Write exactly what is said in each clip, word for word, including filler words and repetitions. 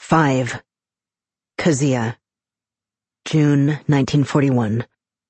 Five. Kazia. June nineteen forty-one.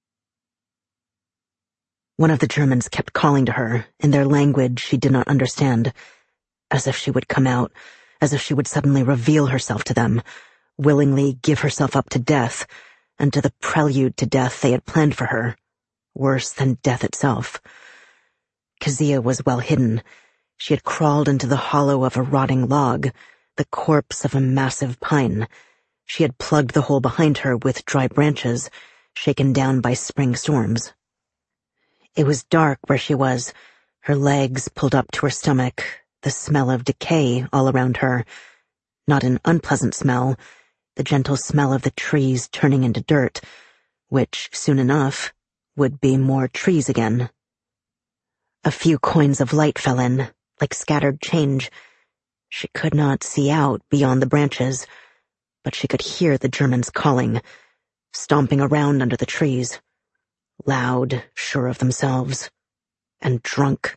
One of the Germans kept calling to her, in their language she did not understand, as if she would come out, as if she would suddenly reveal herself to them, willingly give herself up to death, and to the prelude to death they had planned for her, worse than death itself. Kazia was well hidden. She had crawled into the hollow of a rotting log, the corpse of a massive pine. She had plugged the hole behind her with dry branches, shaken down by spring storms. It was dark where she was, her legs pulled up to her stomach, the smell of decay all around her. Not an unpleasant smell, the gentle smell of the trees turning into dirt, which, soon enough, would be more trees again. A few coins of light fell in, like scattered change. She could not see out beyond the branches, but she could hear the Germans calling, stomping around under the trees, loud, sure of themselves, and drunk.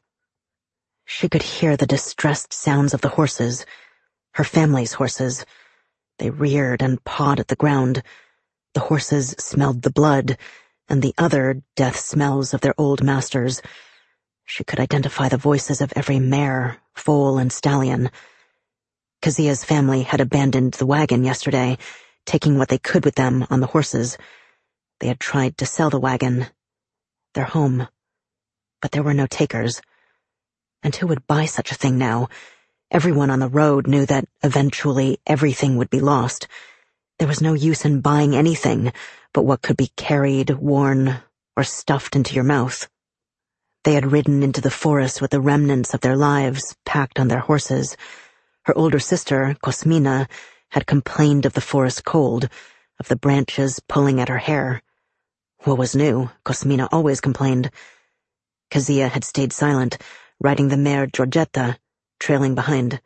She could hear the distressed sounds of the horses, her family's horses. They reared and pawed at the ground. The horses smelled the blood, and the other death smells of their old masters. She could identify the voices of every mare, foal, and stallion. Kazia's family had abandoned the wagon yesterday, taking what they could with them on the horses. They had tried to sell the wagon, their home, but there were no takers. And who would buy such a thing now? Everyone on the road knew that eventually everything would be lost. There was no use in buying anything but what could be carried, worn, or stuffed into your mouth. They had ridden into the forest with the remnants of their lives packed on their horses. Her older sister, Cosmina, had complained of the forest cold, of the branches pulling at her hair. What was new? Cosmina always complained. Kazia had stayed silent, riding the mare Giorgetta, trailing behind.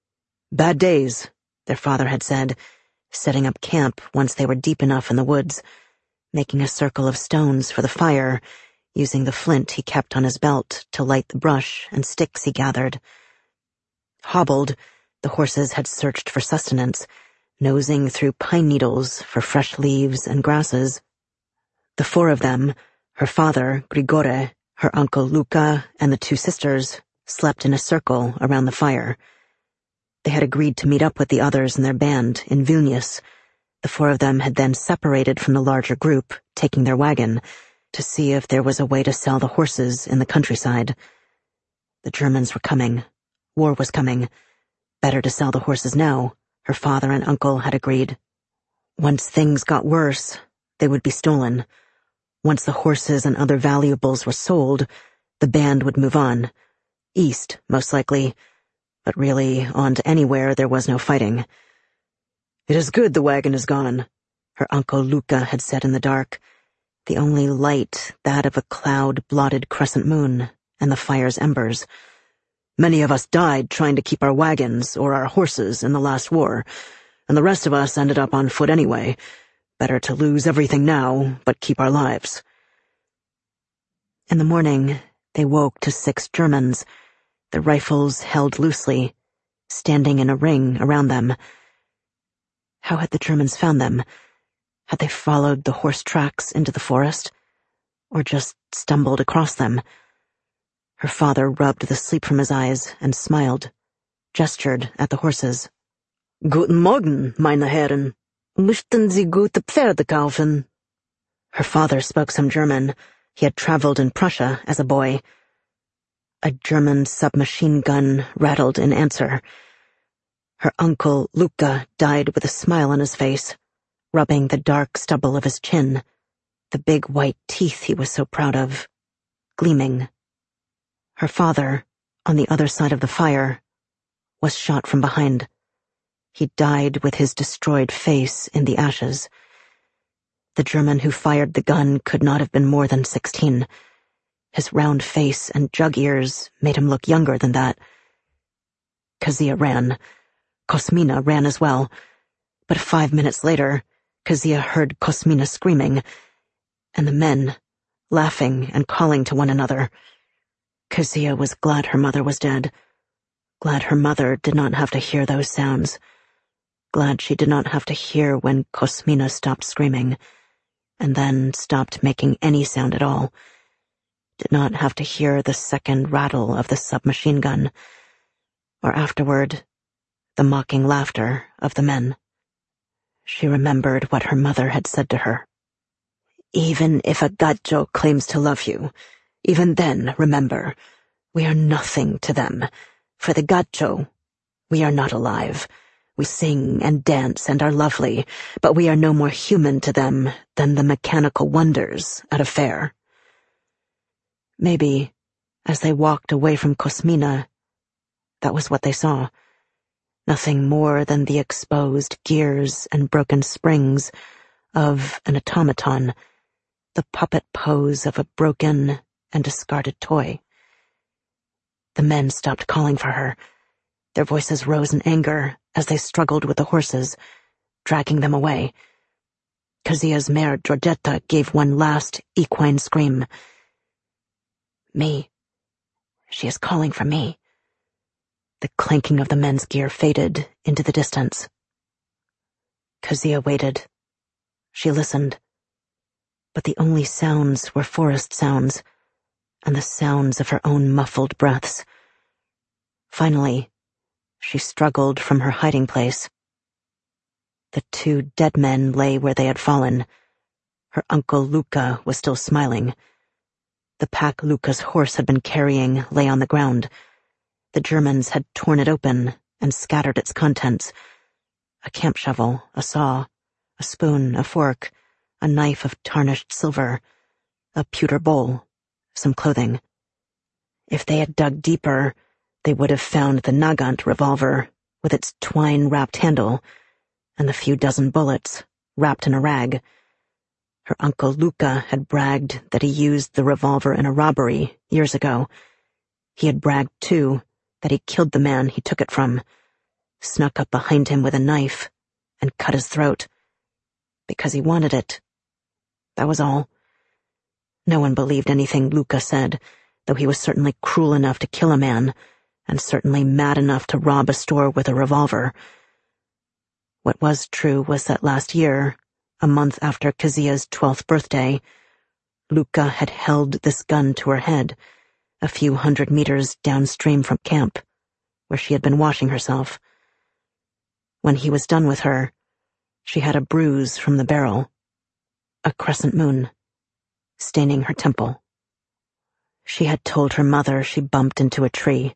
Bad days, their father had said, setting up camp once they were deep enough in the woods, making a circle of stones for the fire, using the flint he kept on his belt to light the brush and sticks he gathered. Hobbled, the horses had searched for sustenance, nosing through pine needles for fresh leaves and grasses. The four of them, her father, Grigore, her uncle Luca, and the two sisters, slept in a circle around the fire. They had agreed to meet up with the others in their band in Vilnius. The four of them had then separated from the larger group, taking their wagon, to see if there was a way to sell the horses in the countryside. The Germans were coming. War was coming. Better to sell the horses now, her father and uncle had agreed. Once things got worse, they would be stolen. Once the horses and other valuables were sold, the band would move on. East, most likely, but really on to anywhere there was no fighting. It is good the wagon is gone, her uncle Luca had said in the dark, the only light that of a cloud-blotted crescent moon and the fire's embers. Many of us died trying to keep our wagons or our horses in the last war, and the rest of us ended up on foot anyway. Better to lose everything now, but keep our lives. In the morning, they woke to six Germans, their rifles held loosely, standing in a ring around them. How had the Germans found them? Had they followed the horse tracks into the forest? Or just stumbled across them? Her father rubbed the sleep from his eyes and smiled, gestured at the horses. Guten Morgen, meine Herren. Möchten Sie gute Pferde kaufen? Her father spoke some German. He had traveled in Prussia as a boy. A German submachine gun rattled in answer. Her uncle, Luca, died with a smile on his face, rubbing the dark stubble of his chin, the big white teeth he was so proud of, gleaming. Her father, on the other side of the fire, was shot from behind. He died with his destroyed face in the ashes. The German who fired the gun could not have been more than sixteen. His round face and jug ears made him look younger than that. Kazia ran. Cosmina ran as well. But five minutes later, Kazia heard Cosmina screaming, and the men, laughing and calling to one another. Kazia was glad her mother was dead. Glad her mother did not have to hear those sounds. glad she did not have to hear when Kosmina stopped screaming, and then stopped making any sound at all. Did not have to hear the second rattle of the submachine gun, or afterward, the mocking laughter of the men. She remembered what her mother had said to her. Even if a gacho claims to love you, even then, remember, we are nothing to them. For the gacho, we are not alive. We sing and dance and are lovely, but we are no more human to them than the mechanical wonders at a fair. Maybe, as they walked away from Kosmina, that was what they saw. Nothing more than the exposed gears and broken springs of an automaton, the puppet pose of a broken and discarded toy. The men stopped calling for her. Their voices rose in anger as they struggled with the horses, dragging them away. Kazia's mare Georgetta gave one last equine scream. Me. She is calling for me. The clanking of the men's gear faded into the distance. Kazia waited. She listened. But the only sounds were forest sounds, and the sounds of her own muffled breaths. Finally, she struggled from her hiding place. The two dead men lay where they had fallen. Her uncle Luca was still smiling. The pack Luca's horse had been carrying lay on the ground. The Germans had torn it open and scattered its contents. A camp shovel, a saw, a spoon, a fork, a knife of tarnished silver, a pewter bowl, some clothing. If they had dug deeper, they would have found the Nagant revolver with its twine-wrapped handle and the few dozen bullets wrapped in a rag. Her uncle Luca had bragged that he used the revolver in a robbery years ago. He had bragged, too, that he killed the man he took it from, snuck up behind him with a knife, and cut his throat. Because he wanted it. That was all. No one believed anything Luca said, though he was certainly cruel enough to kill a man, and certainly mad enough to rob a store with a revolver. What was true was that last year, a month after Kazia's twelfth birthday, Luca had held this gun to her head, a few hundred meters downstream from camp, where she had been washing herself. When he was done with her, she had a bruise from the barrel, a crescent moon, staining her temple. She had told her mother she bumped into a tree.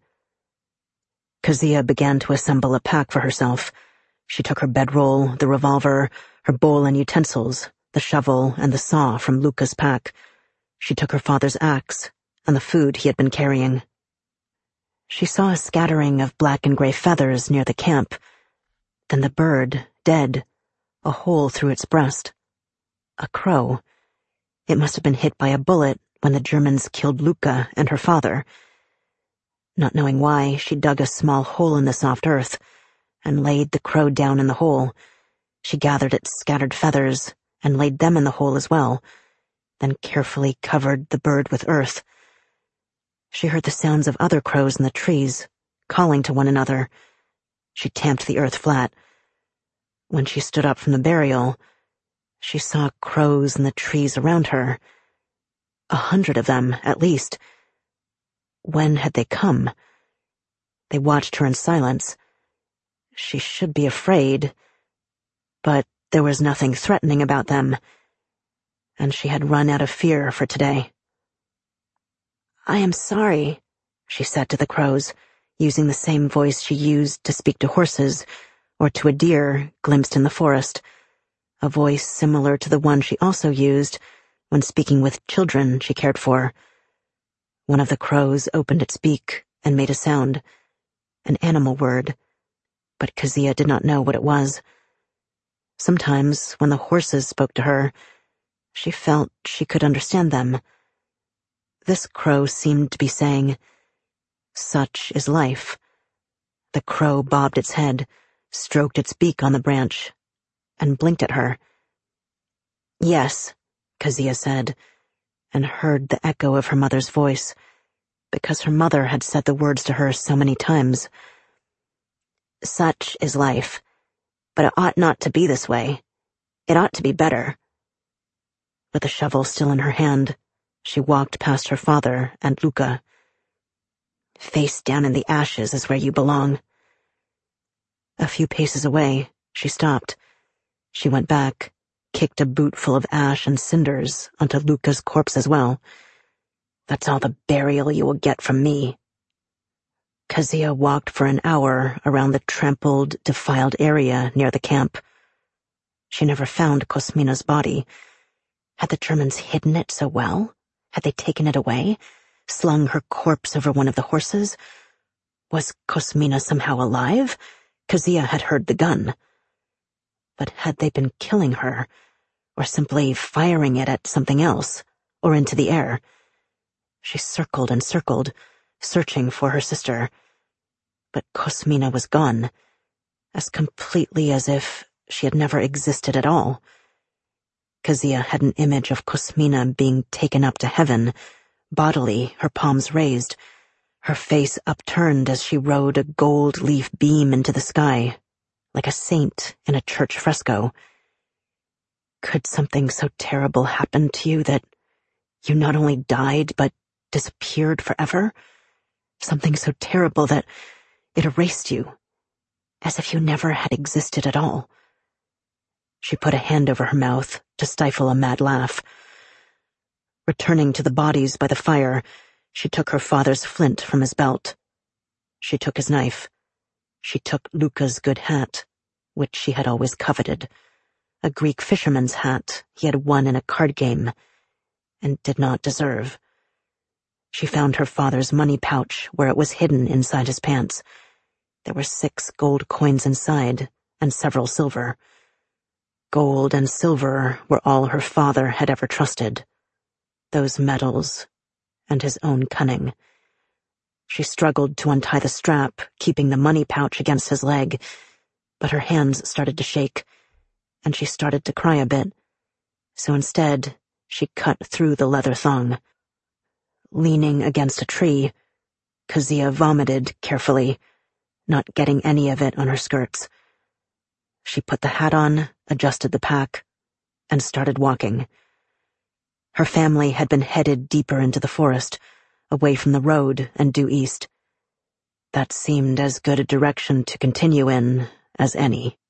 Kazia began to assemble a pack for herself. She took her bedroll, the revolver, her bowl and utensils, the shovel and the saw from Luca's pack. She took her father's axe and the food he had been carrying. She saw a scattering of black and gray feathers near the camp. Then the bird, dead, a hole through its breast. A crow. It must have been hit by a bullet when the Germans killed Luca and her father. Not knowing why, she dug a small hole in the soft earth and laid the crow down in the hole. She gathered its scattered feathers and laid them in the hole as well, then carefully covered the bird with earth. She heard the sounds of other crows in the trees, calling to one another. She tamped the earth flat. When she stood up from the burial, she saw crows in the trees around her. A hundred of them, at least. When had they come? They watched her in silence. She should be afraid, but there was nothing threatening about them, and she had run out of fear for today. "I am sorry," she said to the crows, using the same voice she used to speak to horses or to a deer glimpsed in the forest, a voice similar to the one she also used when speaking with children she cared for. One of the crows opened its beak and made a sound, an animal word, but Kazia did not know what it was. Sometimes, when the horses spoke to her, she felt she could understand them. This crow seemed to be saying, "Such is life." The crow bobbed its head, stroked its beak on the branch, and blinked at her. "Yes," Kazia said, and heard the echo of her mother's voice, because her mother had said the words to her so many times. "Such is life. But it ought not to be this way. It ought to be better. With the shovel still in her hand, she walked past her father and Luca. Face down in the ashes is where you belong. A few paces away, she stopped. She went back, kicked a boot full of ash and cinders onto Luca's corpse as well. That's all the burial you will get from me. Kezia walked for an hour around the trampled, defiled area near the camp. She never found Cosmina's body. Had the Germans hidden it so well? Had they taken it away? Slung her corpse over one of the horses? Was Cosmina somehow alive? Kezia had heard the gun. But had they been killing her, or simply firing it at something else, or into the air? She circled and circled, searching for her sister. But Cosmina was gone, as completely as if she had never existed at all. Kezia had an image of Cosmina being taken up to heaven, bodily, her palms raised, her face upturned as she rode a gold leaf beam into the sky, like a saint in a church fresco. Could something so terrible happen to you that you not only died but disappeared forever? Something so terrible that it erased you, as if you never had existed at all. She put a hand over her mouth to stifle a mad laugh. Returning to the bodies by the fire, she took her father's flint from his belt. She took his knife. She took Luca's good hat, which she had always coveted, a Greek fisherman's hat he had won in a card game, and did not deserve. She found her father's money pouch where it was hidden inside his pants. There were six gold coins inside, and several silver. Gold and silver were all her father had ever trusted. Those metals, and his own cunning. She struggled to untie the strap, keeping the money pouch against his leg, but her hands started to shake, and she started to cry a bit. So instead, she cut through the leather thong. Leaning against a tree, Kezia vomited carefully, not getting any of it on her skirts. She put the hat on, adjusted the pack, and started walking. Her family had been headed deeper into the forest, away from the road and due east. That seemed as good a direction to continue in as any.